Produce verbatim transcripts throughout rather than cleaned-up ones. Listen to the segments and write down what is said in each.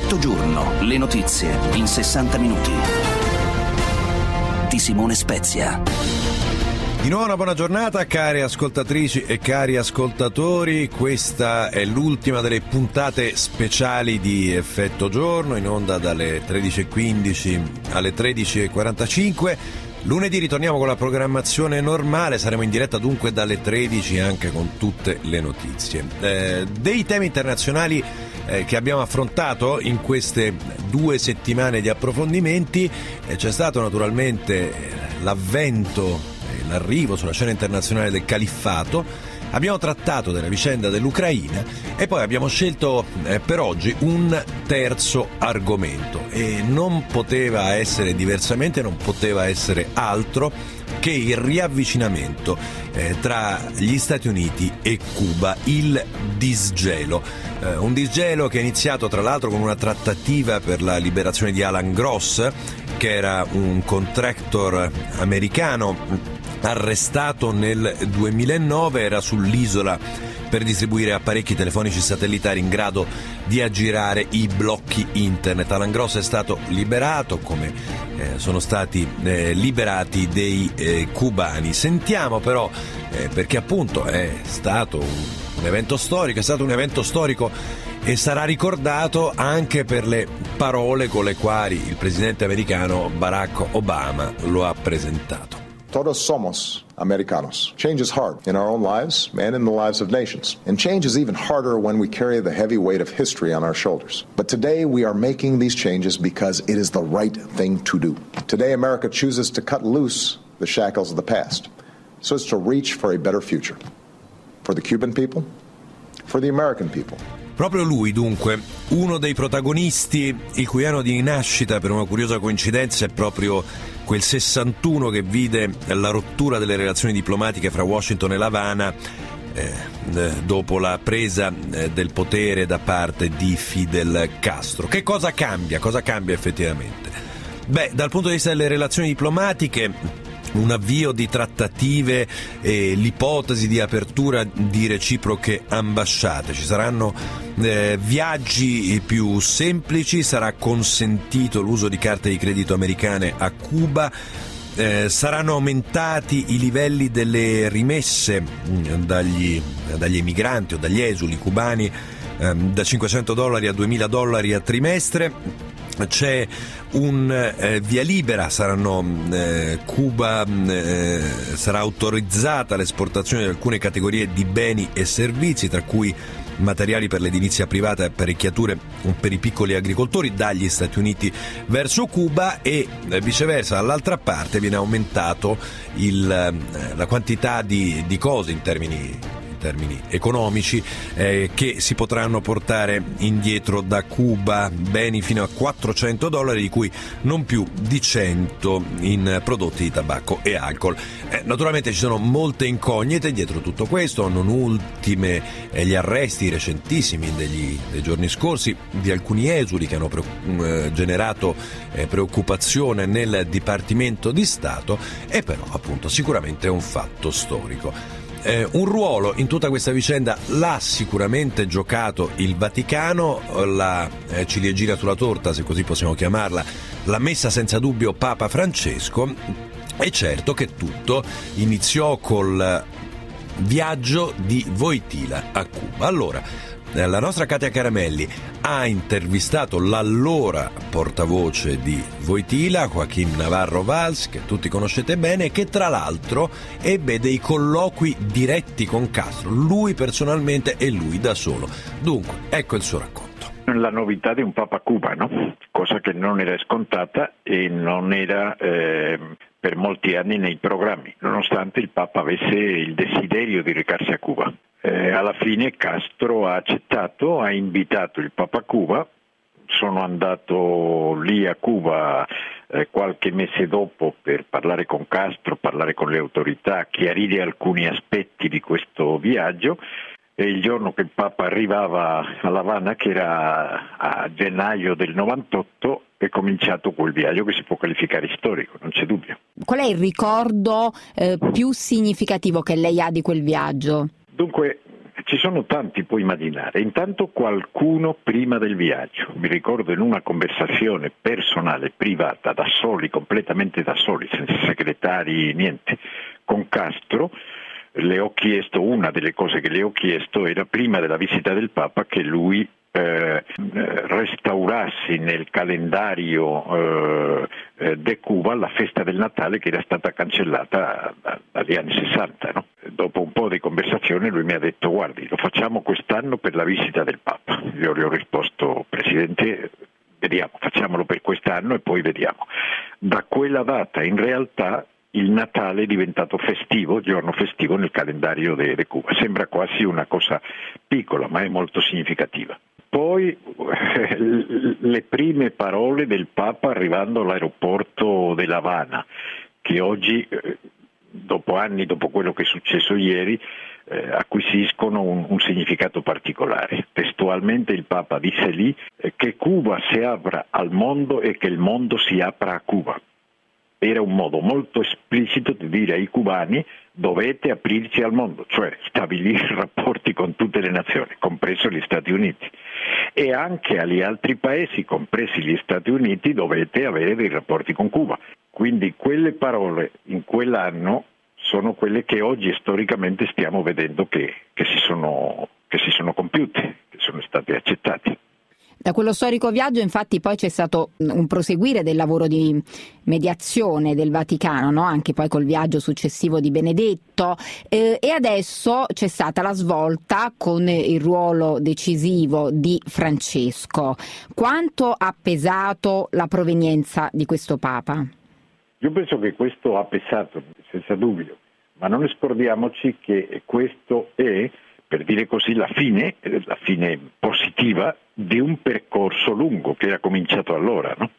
Effetto giorno, le notizie in sessanta minuti. Di Simone Spezia. Di nuovo una buona giornata, care ascoltatrici e cari ascoltatori. Questa è l'ultima delle puntate speciali di Effetto Giorno, in onda dalle tredici e quindici alle tredici e quarantacinque. Lunedì ritorniamo con la programmazione normale, saremo in diretta dunque dalle tredici anche con tutte le notizie. Eh, dei temi internazionali eh, che abbiamo affrontato in queste due settimane di approfondimenti, eh, c'è stato naturalmente eh, l'avvento, l'arrivo sulla scena internazionale del califfato, abbiamo trattato della vicenda dell'Ucraina e poi abbiamo scelto eh, per oggi un terzo argomento, e non poteva essere diversamente, non poteva essere altro che il riavvicinamento eh, tra gli Stati Uniti e Cuba, il disgelo. Eh, un disgelo che è iniziato tra l'altro con una trattativa per la liberazione di Alan Gross, che era un contractor americano arrestato nel duemilanove, era sull'isola per distribuire apparecchi telefonici satellitari in grado di aggirare i blocchi internet. Alan Gross è stato liberato, come eh, sono stati eh, liberati dei eh, cubani. Sentiamo però, eh, perché appunto è stato un, un evento storico, è stato un evento storico e sarà ricordato anche per le parole con le quali il presidente americano Barack Obama lo ha presentato. Todos somos americanos. Change is hard in our own lives and in the lives of nations. And change is even harder when we carry the heavy weight of history on our shoulders. But today we are making these changes because it is the right thing to do. Today America chooses to cut loose the shackles of the past so as to reach for a better future. For the Cuban people, for the American people. Proprio lui, dunque, uno dei protagonisti il cui anno di nascita, per una curiosa coincidenza, è proprio quel sessantuno che vide la rottura delle relazioni diplomatiche fra Washington e l'Havana eh, dopo la presa eh, del potere da parte di Fidel Castro. Che cosa cambia? Cosa cambia effettivamente? Beh, dal punto di vista delle relazioni diplomatiche, un avvio di trattative e l'ipotesi di apertura di reciproche ambasciate. Ci saranno eh, viaggi più semplici, sarà consentito l'uso di carte di credito americane a Cuba, eh, saranno aumentati i livelli delle rimesse mh, dagli, dagli emigranti o dagli esuli cubani eh, da cinquecento dollari a duemila dollari a trimestre. C'è un eh, via libera, saranno eh, Cuba eh, sarà autorizzata l'esportazione di alcune categorie di beni e servizi, tra cui materiali per l'edilizia privata e apparecchiature per i piccoli agricoltori dagli Stati Uniti verso Cuba, e eh, viceversa dall'altra parte viene aumentato il, eh, la quantità di, di cose in termini termini economici eh, che si potranno portare indietro da Cuba, beni fino a quattrocento dollari, di cui non più di cento in prodotti di tabacco e alcol. Eh, naturalmente ci sono molte incognite dietro tutto questo, non ultime eh, gli arresti recentissimi degli, dei giorni scorsi di alcuni esuli che hanno pre- eh, generato eh, preoccupazione nel Dipartimento di Stato, e però appunto sicuramente è un fatto storico. Eh, un ruolo in tutta questa vicenda l'ha sicuramente giocato il Vaticano, la eh, ciliegina sulla torta, se così possiamo chiamarla, l'ha messa senza dubbio Papa Francesco. E certo che tutto iniziò col viaggio di Wojtyla a Cuba. Allora, la nostra Katia Caramelli ha intervistato l'allora portavoce di Wojtyla, Joaquín Navarro Valls, che tutti conoscete bene, che tra l'altro ebbe dei colloqui diretti con Castro, lui personalmente e lui da solo. Dunque, ecco il suo racconto. La novità di un Papa cubano, cosa che non era scontata e non era eh, per molti anni nei programmi, nonostante il Papa avesse il desiderio di recarsi a Cuba. Eh, alla fine Castro ha accettato, ha invitato il Papa a Cuba. Sono andato lì a Cuba eh, qualche mese dopo per parlare con Castro, parlare con le autorità, chiarire alcuni aspetti di questo viaggio. E il giorno che il Papa arrivava a La Habana, che era a gennaio del novantotto, è cominciato quel viaggio che si può qualificare storico, non c'è dubbio. Qual è il ricordo eh, più significativo che lei ha di quel viaggio? Dunque, ci sono tanti, puoi immaginare. Intanto qualcuno prima del viaggio, mi ricordo in una conversazione personale, privata, da soli, completamente da soli, senza segretari, niente, con Castro, le ho chiesto, una delle cose che le ho chiesto era prima della visita del Papa che lui eh, restaurassi nel calendario eh, de Cuba la festa del Natale che era stata cancellata da, dagli anni sessanta. No? Dopo un po' di conversazione lui mi ha detto: guardi, lo facciamo quest'anno per la visita del Papa. Io gli ho risposto: Presidente, vediamo, facciamolo per quest'anno e poi vediamo. Da quella data in realtà il Natale è diventato festivo, giorno festivo nel calendario di Cuba. Sembra quasi una cosa piccola, ma è molto significativa. Poi eh, le prime parole del Papa arrivando all'aeroporto della Habana, che oggi, eh, dopo anni, dopo quello che è successo ieri, eh, acquisiscono un, un significato particolare. Testualmente il Papa disse lì eh, che Cuba si apra al mondo e che il mondo si apra a Cuba. Era un modo molto esplicito di dire ai cubani: dovete aprirci al mondo, cioè stabilire rapporti con tutte le nazioni, compreso gli Stati Uniti, e anche agli altri paesi, compresi gli Stati Uniti, dovete avere dei rapporti con Cuba. Quindi quelle parole in quell'anno sono quelle che oggi storicamente stiamo vedendo che, che, si sono, che si sono compiute, che sono state accettate. Da quello storico viaggio infatti poi c'è stato un proseguire del lavoro di mediazione del Vaticano, no? Anche poi col viaggio successivo di Benedetto, eh, e adesso c'è stata la svolta con il ruolo decisivo di Francesco. Quanto ha pesato la provenienza di questo Papa? Io penso che questo ha pesato, senza dubbio, ma non scordiamoci che questo è, per dire così, la fine, la fine positiva di un percorso lungo che era cominciato allora. No?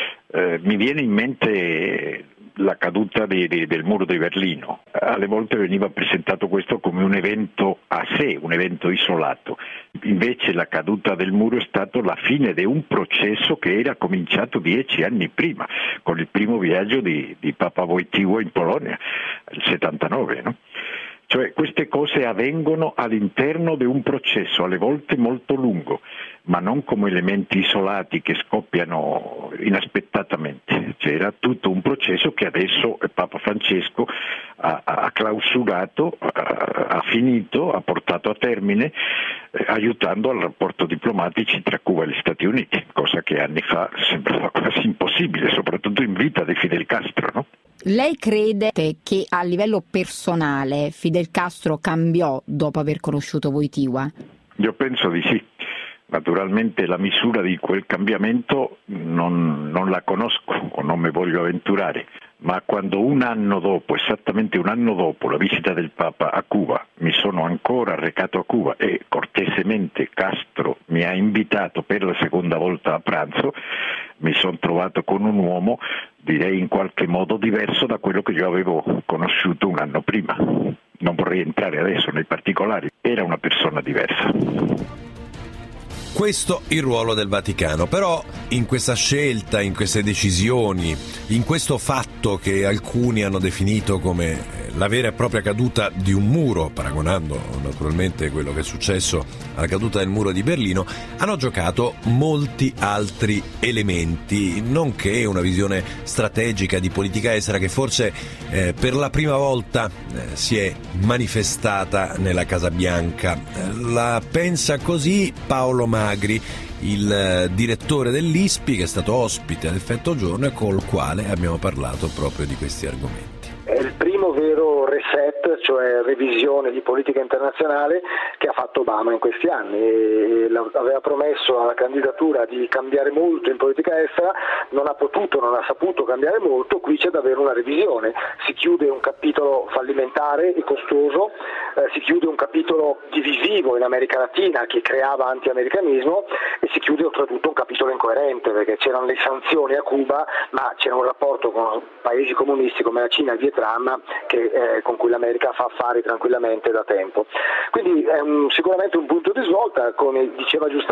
Eh, mi viene in mente la caduta di, di, del muro di Berlino. Alle volte veniva presentato questo come un evento a sé, un evento isolato. Invece la caduta del muro è stato la fine di un processo che era cominciato dieci anni prima, con il primo viaggio di, di Papa Wojtyła in Polonia, il settantanove. No? Cioè queste cose avvengono all'interno di un processo, alle volte molto lungo, ma non come elementi isolati che scoppiano inaspettatamente. C'era tutto un processo che adesso Papa Francesco ha, ha clausurato, ha, ha finito, ha portato a termine, eh, aiutando al rapporto diplomatici tra Cuba e gli Stati Uniti, cosa che anni fa sembrava quasi impossibile, soprattutto in vita di Fidel Castro, no? Lei crede che a livello personale Fidel Castro cambiò dopo aver conosciuto Wojtyła? Io penso di sì. Naturalmente la misura di quel cambiamento non, non la conosco o non mi voglio avventurare, ma quando un anno dopo, esattamente un anno dopo la visita del Papa a Cuba, mi sono ancora recato a Cuba e cortesemente Castro mi ha invitato per la seconda volta a pranzo, mi sono trovato con un uomo, direi in qualche modo diverso da quello che io avevo conosciuto un anno prima. Non vorrei entrare adesso nei particolari, era una persona diversa. Questo il ruolo del Vaticano, però in questa scelta, in queste decisioni, in questo fatto che alcuni hanno definito come la vera e propria caduta di un muro, paragonando naturalmente quello che è successo alla caduta del muro di Berlino, hanno giocato molti altri elementi, nonché una visione strategica di politica estera che forse eh, per la prima volta eh, si è manifestata nella Casa Bianca. La pensa così Paolo Magri, il direttore dell'I S P I, che è stato ospite ad Effetto Giorno e col quale abbiamo parlato proprio di questi argomenti. È il primo vero reset, cioè revisione di politica internazionale, che ha fatto Obama in questi anni. E aveva promesso alla candidatura di cambiare molto in politica estera, non ha potuto, non ha saputo cambiare molto. Qui c'è davvero una revisione, si chiude un capitolo fallimentare e costoso, eh, si chiude un capitolo divisivo in America Latina che creava anti-americanismo e si chiude oltretutto un capitolo incoerente, perché c'erano le sanzioni a Cuba, ma c'era un rapporto con paesi comunisti come la Cina e il Vietnam che, eh, con cui l'America fa affari tranquillamente da tempo. Quindi è un, sicuramente un punto di svolta, come diceva giustamente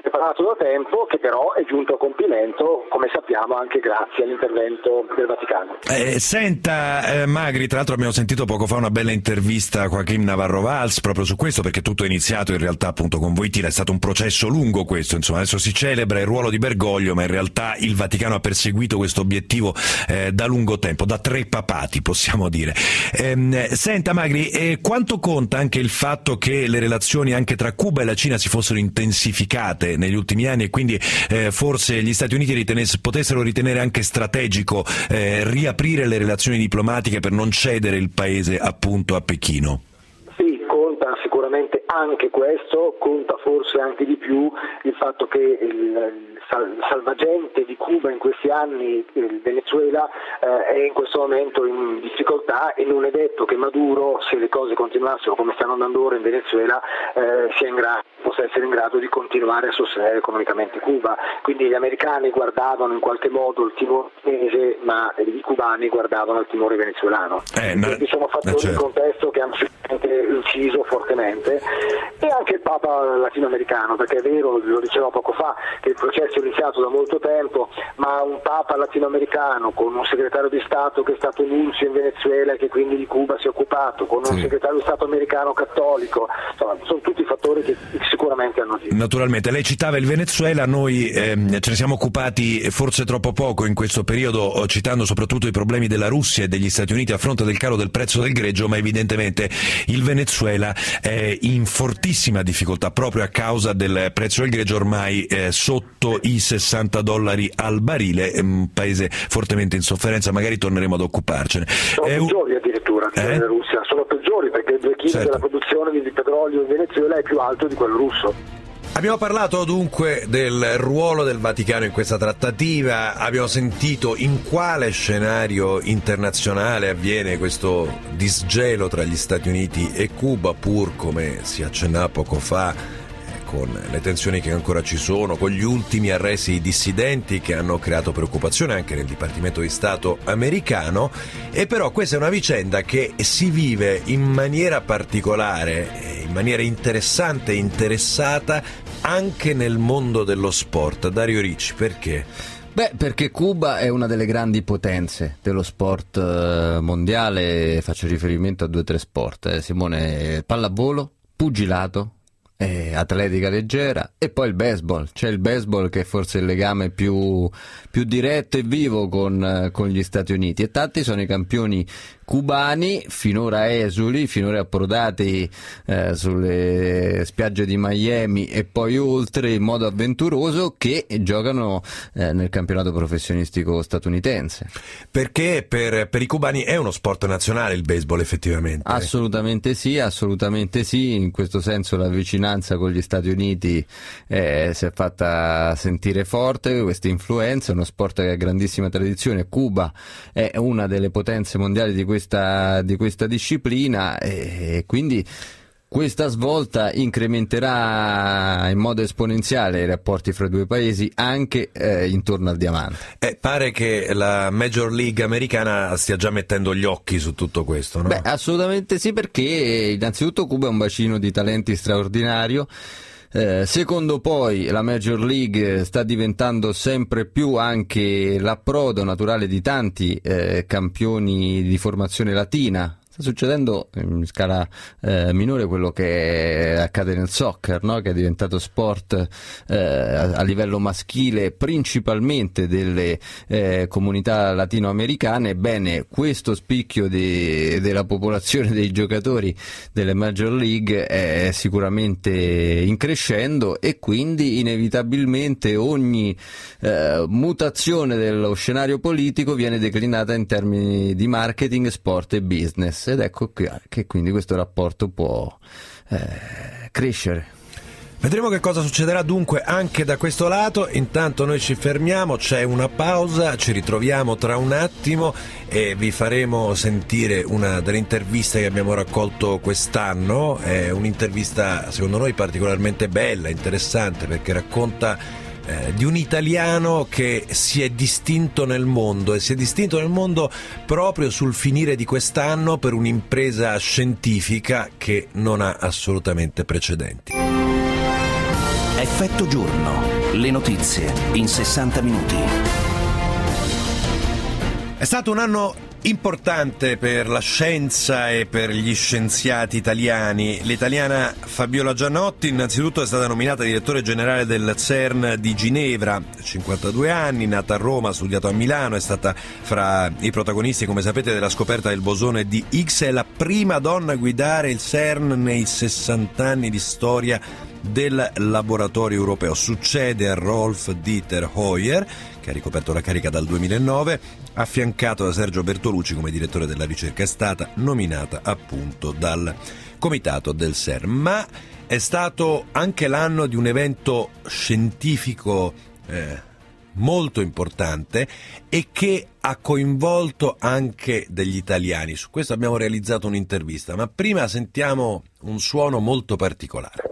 preparato da tempo, che però è giunto a compimento, come sappiamo, anche grazie all'intervento del Vaticano. Eh, senta eh, Magri, tra l'altro abbiamo sentito poco fa una bella intervista a Joaquim Navarro Valls proprio su questo, perché tutto è iniziato in realtà appunto con Wojtyla, è stato un processo lungo questo, insomma adesso si celebra il ruolo di Bergoglio, ma in realtà il Vaticano ha perseguito questo obiettivo eh, da lungo tempo, da tre papati possiamo dire. Eh, senta Magri, eh, quanto conta anche il fatto che le relazioni anche tra Cuba e la Cina si fossero intensificate negli ultimi anni e quindi eh, forse gli Stati Uniti riteness- potessero ritenere anche strategico eh, riaprire le relazioni diplomatiche per non cedere il paese appunto a Pechino? Sì, conta sicuramente anche questo, conta forse anche di più il fatto che il salvagente di Cuba in questi anni, il Venezuela, eh, è in questo momento in difficoltà e non è detto che Maduro, se le cose continuassero come stanno andando ora in Venezuela, eh, sia in grado, possa essere in grado di continuare a sostenere economicamente Cuba. Quindi gli americani guardavano in qualche modo il timore cinese, ma i cubani guardavano il timore venezuelano. Eh, ma... Quindi sono fattori certo. di contesto che hanno inciso fortemente, e anche il Papa latinoamericano, perché è vero, lo dicevo poco fa, che il processo è iniziato da molto tempo, ma un Papa latinoamericano con un segretario di Stato che è stato nunzio in Venezuela e che quindi di Cuba si è occupato, con un sì. segretario di Stato americano cattolico, insomma, sono tutti fattori che sicuramente hanno agito. Naturalmente, lei citava il Venezuela, noi ehm, ce ne siamo occupati forse troppo poco in questo periodo, citando soprattutto i problemi della Russia e degli Stati Uniti a fronte del calo del prezzo del greggio, ma evidentemente il Venezuela è in fortissima difficoltà proprio a causa del prezzo del greggio ormai eh, sotto i sessanta dollari al barile, è un paese fortemente in sofferenza, magari torneremo ad occuparcene. Sono è peggiori un... addirittura eh? della Russia, sono peggiori perché il due chili certo. della produzione di petrolio in Venezuela è più alto di quello russo. Abbiamo parlato dunque del ruolo del Vaticano in questa trattativa, abbiamo sentito in quale scenario internazionale avviene questo disgelo tra gli Stati Uniti e Cuba, pur come si accennava poco fa, con le tensioni che ancora ci sono, con gli ultimi arresti di dissidenti che hanno creato preoccupazione anche nel Dipartimento di Stato americano. E però questa è una vicenda che si vive in maniera particolare, in maniera interessante e interessata anche nel mondo dello sport. Dario Ricci, perché? Beh, perché Cuba è una delle grandi potenze dello sport mondiale, faccio riferimento a due o tre sport, eh, Simone, pallavolo, pugilato, eh, atletica leggera e poi il baseball. C'è il baseball che è forse il legame più, più diretto e vivo con, con gli Stati Uniti, e tanti sono i campioni cubani, finora esuli, finora approdati eh, sulle spiagge di Miami e poi oltre in modo avventuroso, che giocano eh, nel campionato professionistico statunitense. Perché per, per i cubani è uno sport nazionale il baseball, effettivamente? Assolutamente sì, assolutamente sì, in questo senso la vicinanza con gli Stati Uniti eh, si è fatta sentire forte, questa influenza. È uno sport che ha grandissima tradizione, Cuba è una delle potenze mondiali di Questa, di questa disciplina, e quindi questa svolta incrementerà in modo esponenziale i rapporti fra i due paesi anche eh, intorno al diamante. Eh, pare che la Major League americana stia già mettendo gli occhi su tutto questo, no? Beh, assolutamente sì, perché innanzitutto Cuba è un bacino di talenti straordinario. Eh, secondo poi la Major League sta diventando sempre più anche l'approdo naturale di tanti eh, campioni di formazione latina. Sta succedendo in scala eh, minore quello che accade nel soccer, no? Che è diventato sport eh, a livello maschile principalmente delle eh, comunità latinoamericane. Ebbene, questo spicchio di, della popolazione dei giocatori delle Major League è sicuramente in crescendo, e quindi inevitabilmente ogni eh, mutazione dello scenario politico viene declinata in termini di marketing, sport e business. Ed ecco che quindi questo rapporto può eh, crescere. Vedremo che cosa succederà dunque anche da questo lato. Intanto noi ci fermiamo, c'è una pausa, ci ritroviamo tra un attimo e vi faremo sentire una delle interviste che abbiamo raccolto quest'anno. È un'intervista secondo noi particolarmente bella, interessante, perché racconta Eh, di un italiano che si è distinto nel mondo, e si è distinto nel mondo proprio sul finire di quest'anno per un'impresa scientifica che non ha assolutamente precedenti. Effetto giorno. Le notizie in sessanta minuti. È stato un anno importante per la scienza e per gli scienziati italiani. L'italiana Fabiola Gianotti innanzitutto è stata nominata direttore generale del CERN di Ginevra, cinquantadue anni, nata a Roma, ha studiato a Milano, è stata fra i protagonisti, come sapete, della scoperta del bosone di Higgs, è la prima donna a guidare il CERN nei sessanta anni di storia del laboratorio europeo. Succede a Rolf Dieter Hoyer, che ha ricoperto la carica dal duemilanove, affiancato da Sergio Bertolucci come direttore della ricerca. È stata nominata appunto dal comitato del CERN. Ma è stato anche l'anno di un evento scientifico eh, molto importante e che ha coinvolto anche degli italiani. Su questo abbiamo realizzato un'intervista, ma prima sentiamo un suono molto particolare.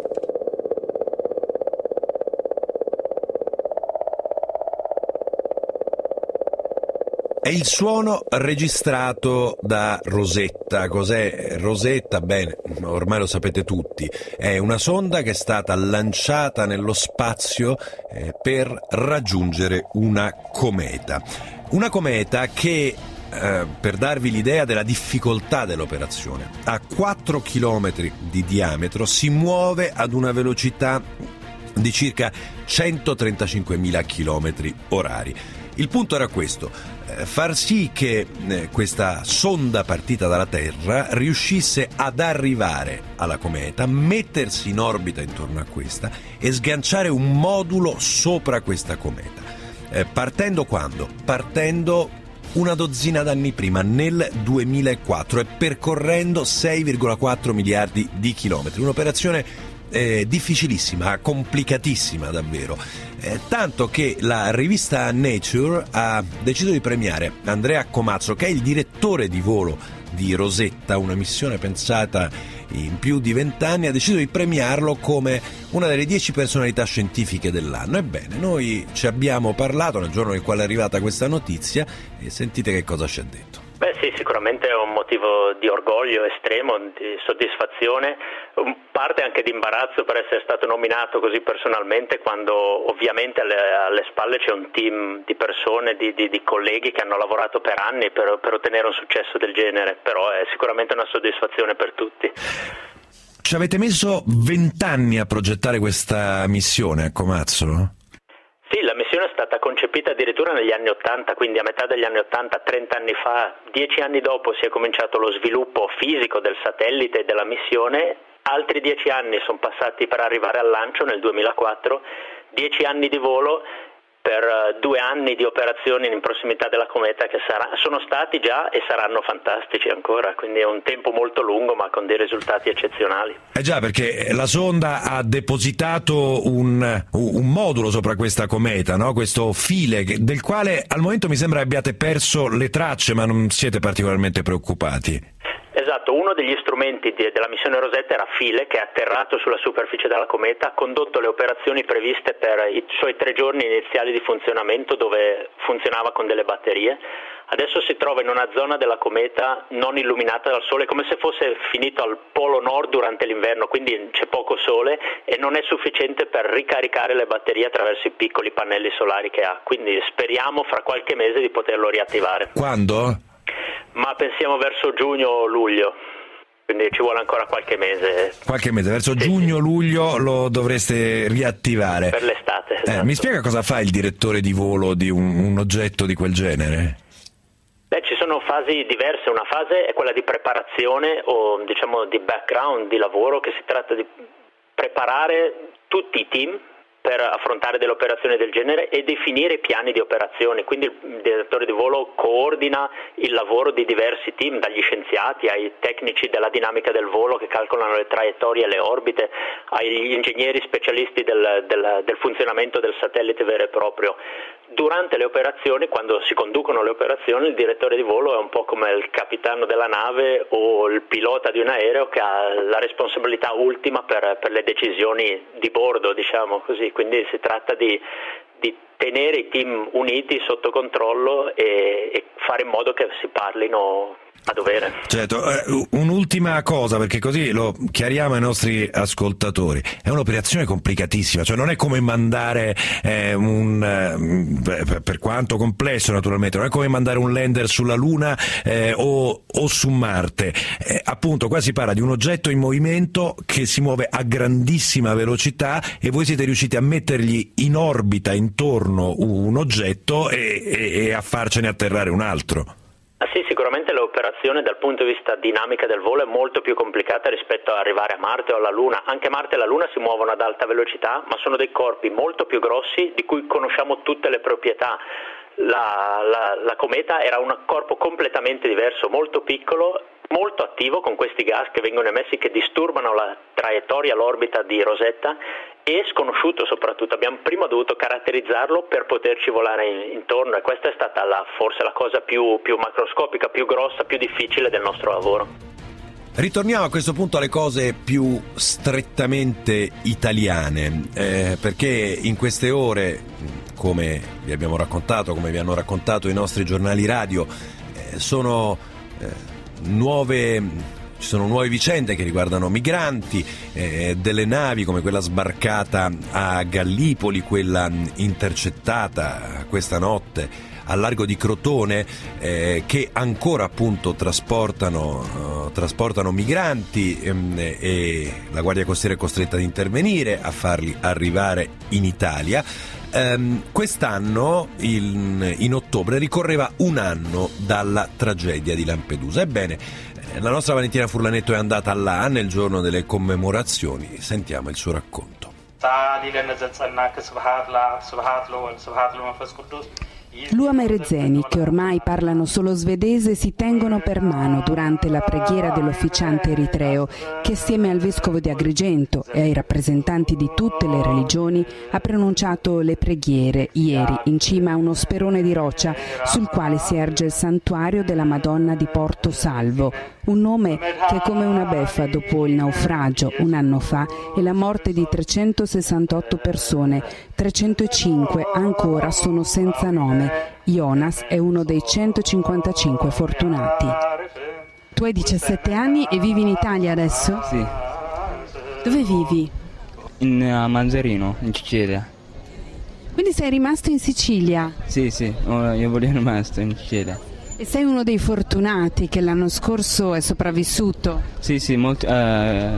È il suono registrato da Rosetta. Cos'è Rosetta? Bene, ormai lo sapete tutti. È una sonda che è stata lanciata nello spazio eh, per raggiungere una cometa. Una cometa che, eh, per darvi l'idea della difficoltà dell'operazione, a quattro chilometri di diametro si muove ad una velocità di circa centotrentacinquemila chilometri orari. Il punto era questo: far sì che eh, questa sonda partita dalla Terra riuscisse ad arrivare alla cometa, mettersi in orbita intorno a questa e sganciare un modulo sopra questa cometa. Eh, partendo quando? Partendo una dozzina d'anni prima, nel duemilaquattro, e percorrendo sei virgola quattro miliardi di chilometri. Un'operazione Eh, difficilissima, complicatissima davvero, eh, tanto che la rivista Nature ha deciso di premiare Andrea Comazzo, che è il direttore di volo di Rosetta, una missione pensata in più di vent'anni, ha deciso di premiarlo come una delle dieci personalità scientifiche dell'anno. Ebbene, noi ci abbiamo parlato nel giorno nel quale è arrivata questa notizia e sentite che cosa ci ha detto. Beh sì, sicuramente è un motivo di orgoglio estremo, di soddisfazione, parte anche di imbarazzo per essere stato nominato così personalmente, quando ovviamente alle, alle spalle c'è un team di persone, di, di, di colleghi che hanno lavorato per anni per, per ottenere un successo del genere, però è sicuramente una soddisfazione per tutti. Ci avete messo vent'anni a progettare questa missione a Comazzo? Sì, la missione è stata concepita addirittura negli anni Ottanta, quindi a metà degli anni Ottanta, trenta anni fa. Dieci anni dopo si è cominciato lo sviluppo fisico del satellite e della missione. Altri dieci anni sono passati per arrivare al lancio nel duemilaquattro, dieci anni di volo per due anni di operazioni in prossimità della cometa che sarà, sono stati già e saranno fantastici ancora, quindi è un tempo molto lungo ma con dei risultati eccezionali. Eh già, perché la sonda ha depositato un, un modulo sopra questa cometa, no? Questo file del quale al momento mi sembra abbiate perso le tracce, ma non siete particolarmente preoccupati. Esatto, uno degli strumenti di, della missione Rosetta era File, che è atterrato sulla superficie della cometa, ha condotto le operazioni previste per i suoi tre giorni iniziali di funzionamento, dove funzionava con delle batterie. Adesso si trova in una zona della cometa non illuminata dal sole, come se fosse finito al polo nord durante l'inverno, quindi c'è poco sole e non è sufficiente per ricaricare le batterie attraverso i piccoli pannelli solari che ha, quindi speriamo fra qualche mese di poterlo riattivare. Quando? Ma pensiamo verso giugno o luglio, quindi ci vuole ancora qualche mese. Qualche mese, verso sì, giugno-luglio lo dovreste riattivare. Per l'estate. Eh, esatto. Mi spiega cosa fa il direttore di volo di un, un oggetto di quel genere? Beh, ci sono fasi diverse. Una fase è quella di preparazione o diciamo di background, di lavoro, che si tratta di preparare tutti i team per affrontare delle operazioni del genere e definire i piani di operazioni. Quindi il direttore di volo coordina il lavoro di diversi team, dagli scienziati ai tecnici della dinamica del volo che calcolano le traiettorie e le orbite, agli ingegneri specialisti del, del, del funzionamento del satellite vero e proprio. Durante le operazioni, quando si conducono le operazioni, il direttore di volo è un po' come il capitano della nave o il pilota di un aereo che ha la responsabilità ultima per, per le decisioni di bordo, diciamo così. Quindi si tratta di, di tenere i team uniti sotto controllo e, e fare in modo che si parlino a dovere. Certo, eh, un'ultima cosa, perché così lo chiariamo ai nostri ascoltatori. È un'operazione complicatissima, cioè non è come mandare eh, un eh, per quanto complesso naturalmente, non è come mandare un lander sulla Luna eh, o, o su Marte. Eh, appunto, qua si parla di un oggetto in movimento che si muove a grandissima velocità e voi siete riusciti a mettergli in orbita intorno un oggetto e, e, e a farcene atterrare un altro. Ah sì, sicuramente l'operazione dal punto di vista dinamica del volo è molto più complicata rispetto a arrivare a Marte o alla Luna. Anche Marte e la Luna si muovono ad alta velocità, ma sono dei corpi molto più grossi di cui conosciamo tutte le proprietà. La, la, la cometa era un corpo completamente diverso, molto piccolo, molto attivo, con questi gas che vengono emessi che disturbano la traiettoria, l'orbita di Rosetta, e sconosciuto soprattutto. Abbiamo prima dovuto caratterizzarlo per poterci volare intorno, e questa è stata la, forse la cosa più, più macroscopica, più grossa, più difficile del nostro lavoro. Ritorniamo a questo punto alle cose più strettamente italiane, eh, perché in queste ore, come vi abbiamo raccontato, come vi hanno raccontato i nostri giornali radio, eh, sono eh, nuove... Ci sono nuove vicende che riguardano migranti, eh, delle navi come quella sbarcata a Gallipoli, quella intercettata questa notte al largo di Crotone, eh, che ancora appunto trasportano, uh, trasportano migranti ehm, e la Guardia Costiera è costretta ad intervenire a farli arrivare in Italia. Um, quest'anno, in, in ottobre, ricorreva un anno dalla tragedia di Lampedusa. Ebbene, la nostra Valentina Furlanetto è andata là nel giorno delle commemorazioni. Sentiamo il suo racconto. Luam e Rezeni, che ormai parlano solo svedese, si tengono per mano durante la preghiera dell'officiante eritreo, che assieme al vescovo di Agrigento e ai rappresentanti di tutte le religioni ha pronunciato le preghiere ieri in cima a uno sperone di roccia sul quale si erge il santuario della Madonna di Porto Salvo, un nome che è come una beffa dopo il naufragio un anno fa e la morte di trecentosessantotto persone. trecentocinque ancora sono senza nome. Jonas è uno dei centocinquantacinque fortunati. Tu hai diciassette anni e vivi in Italia adesso? Sì. Dove vivi? In uh, Manzarino, in Sicilia. Quindi sei rimasto in Sicilia? Sì, sì, io volevo rimasto in Sicilia. E sei uno dei fortunati che l'anno scorso è sopravvissuto? Sì, sì, molto uh,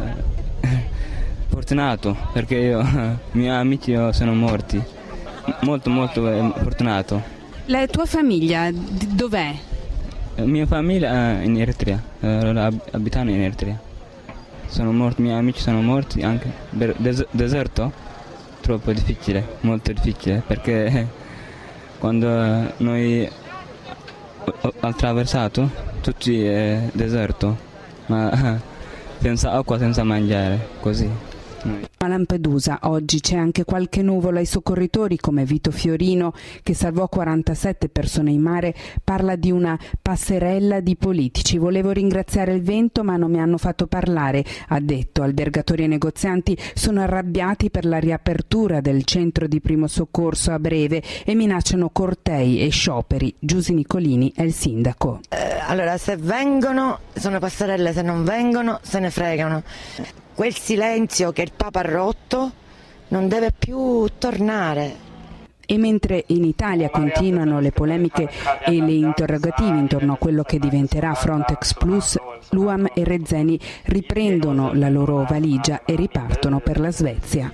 fortunato, perché io, i miei amici sono morti. Molto, molto eh, fortunato. La tua famiglia dov'è? La mia famiglia è in Eritrea, eh, abitano in Eritrea. Sono morti, i miei amici sono morti anche per des- deserto. Troppo difficile, molto difficile, perché quando noi ho attraversato tutti è deserto, ma senza acqua, senza mangiare, così. A Lampedusa oggi c'è anche qualche nuvola. I soccorritori come Vito Fiorino, che salvò quarantasette persone in mare, parla di una passerella di politici. Volevo ringraziare il vento ma non mi hanno fatto parlare, ha detto. Albergatori e negozianti sono arrabbiati per la riapertura del centro di primo soccorso a breve e minacciano cortei e scioperi. Giusy Nicolini è il sindaco. Eh, allora, se vengono sono passerelle, se non vengono se ne fregano. Quel silenzio che il Papa ha rotto non deve più tornare. E mentre in Italia continuano le polemiche e le interrogativi intorno a quello che diventerà Frontex Plus, Luam e Rezeni riprendono la loro valigia e ripartono per la Svezia.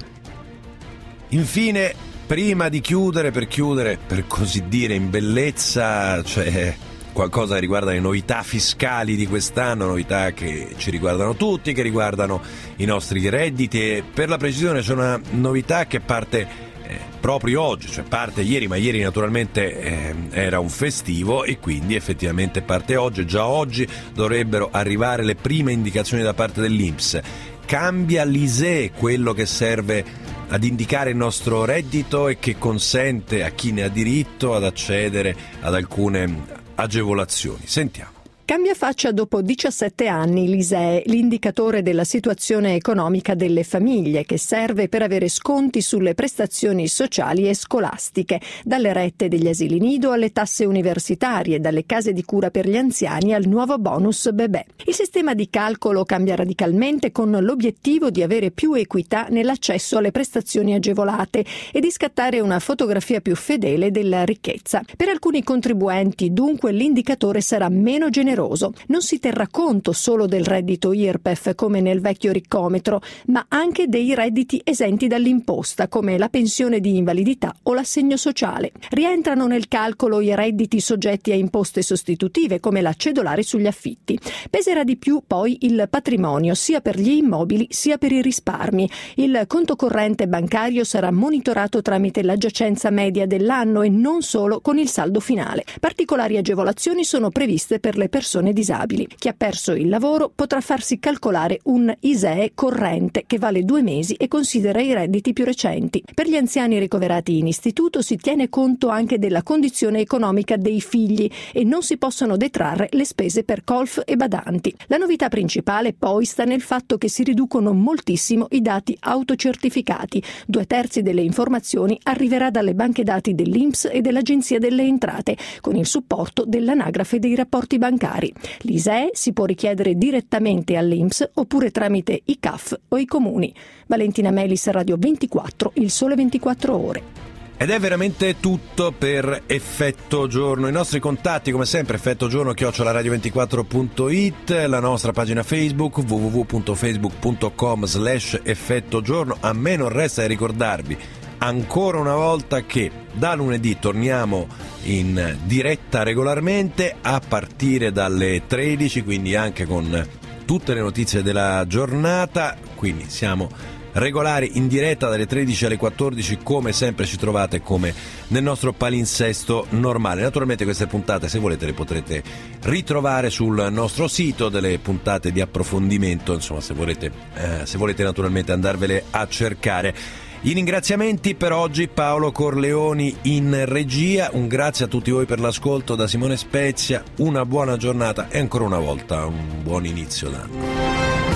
Infine, prima di chiudere, per chiudere, per così dire, in bellezza, cioè qualcosa che riguarda le novità fiscali di quest'anno, novità che ci riguardano tutti, che riguardano i nostri redditi, e per la precisione c'è una novità che parte eh, proprio oggi, cioè parte ieri, ma ieri naturalmente eh, era un festivo e quindi effettivamente parte oggi. Già oggi dovrebbero arrivare le prime indicazioni da parte dell'I N P S. Cambia l'I S E E, quello che serve ad indicare il nostro reddito e che consente a chi ne ha diritto ad accedere ad alcune agevolazioni. Sentiamo. Cambia faccia dopo diciassette anni l'I S E E, l'indicatore della situazione economica delle famiglie, che serve per avere sconti sulle prestazioni sociali e scolastiche, dalle rette degli asili nido alle tasse universitarie, dalle case di cura per gli anziani al nuovo bonus bebè. Il sistema di calcolo cambia radicalmente con l'obiettivo di avere più equità nell'accesso alle prestazioni agevolate e di scattare una fotografia più fedele della ricchezza. Per alcuni contribuenti, dunque, l'indicatore sarà meno generoso. Non si terrà conto solo del reddito I R P E F come nel vecchio riccometro, ma anche dei redditi esenti dall'imposta come la pensione di invalidità o l'assegno sociale. Rientrano nel calcolo i redditi soggetti a imposte sostitutive come la cedolare sugli affitti. Peserà di più poi il patrimonio sia per gli immobili sia per i risparmi. Il conto corrente bancario sarà monitorato tramite la giacenza media dell'anno e non solo con il saldo finale. Particolari agevolazioni sono previste per le persone disabili. Chi ha perso il lavoro potrà farsi calcolare un I S E E corrente che vale due mesi e considera i redditi più recenti. Per gli anziani ricoverati in istituto si tiene conto anche della condizione economica dei figli e non si possono detrarre le spese per colf e badanti. La novità principale poi sta nel fatto che si riducono moltissimo i dati autocertificati. Due terzi delle informazioni arriverà dalle banche dati dell'I N P S e dell'Agenzia delle Entrate, con il supporto dell'anagrafe dei rapporti bancari. L'I S E E si può richiedere direttamente all'I N P S oppure tramite i C A F o i comuni. Valentina Melis, Radio ventiquattro, Il Sole ventiquattro Ore. Ed è veramente tutto per Effetto Giorno. I nostri contatti, come sempre, effettogiorno chiocciola radio ventiquattro punto it, la nostra pagina Facebook w w w punto facebook punto com slash effettogiorno. A me non resta di ricordarvi ancora una volta che da lunedì torniamo in diretta regolarmente a partire dalle tredici, quindi anche con tutte le notizie della giornata. Quindi siamo regolari in diretta dalle tredici alle quattordici, come sempre ci trovate come nel nostro palinsesto normale. Naturalmente queste puntate, se volete, le potrete ritrovare sul nostro sito, delle puntate di approfondimento, insomma, se volete, eh, se volete naturalmente andarvele a cercare. I ringraziamenti per oggi: Paolo Corleoni in regia, un grazie a tutti voi per l'ascolto da Simone Spezia, una buona giornata e ancora una volta un buon inizio d'anno.